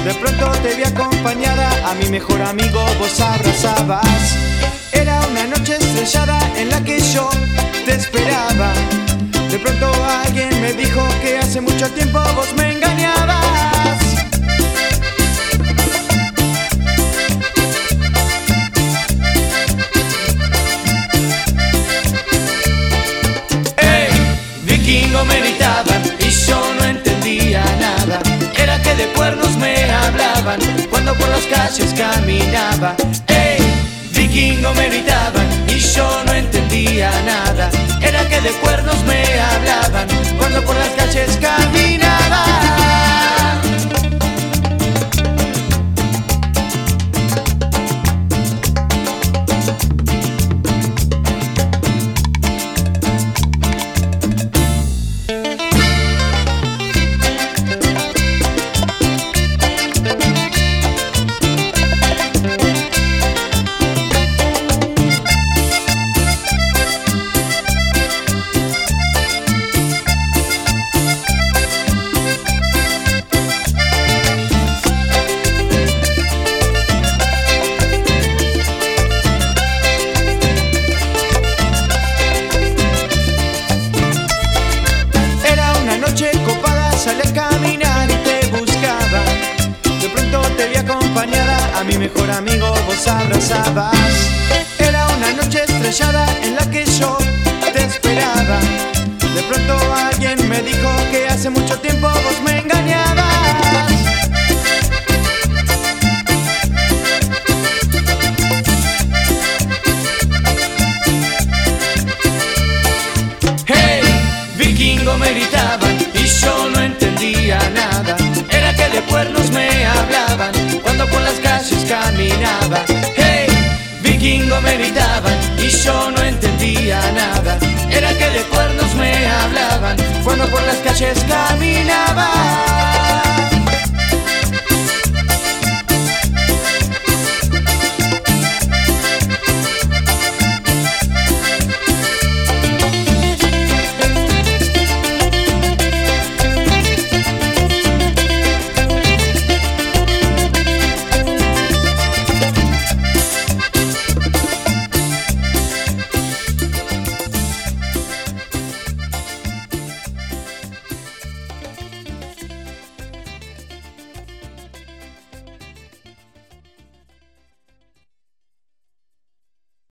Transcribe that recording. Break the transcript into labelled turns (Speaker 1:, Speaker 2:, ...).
Speaker 1: De pronto te vi acompañada, a mi mejor amigo vos abrazabas. Era una noche estrellada en la que yo te esperaba. De pronto alguien me dijo que hace mucho tiempo vos me engañabas. Hey, vikingo me gritaban y yo no entendía nada. Era que de cuernos me hablaban cuando por las calles caminaba. Hey, vikingo me gritaban y yo no entendía nada. Era que de cuernos me hablaban cuando por las calles caminaba. Salí a caminar y te buscaba. De pronto te vi acompañada, a mi mejor amigo vos abrazabas. Era una noche estrellada en la que yo te esperaba. De pronto alguien me dijo que hace mucho tiempo vos me engañabas. Hey, vikingo me gritaban y yo no entendía nada. Era que de cuernos me hablaban cuando por las calles caminaba. Hey, vikingo me gritaban y yo no entendía nada. Era que de cuernos me hablaban cuando por las calles caminaba.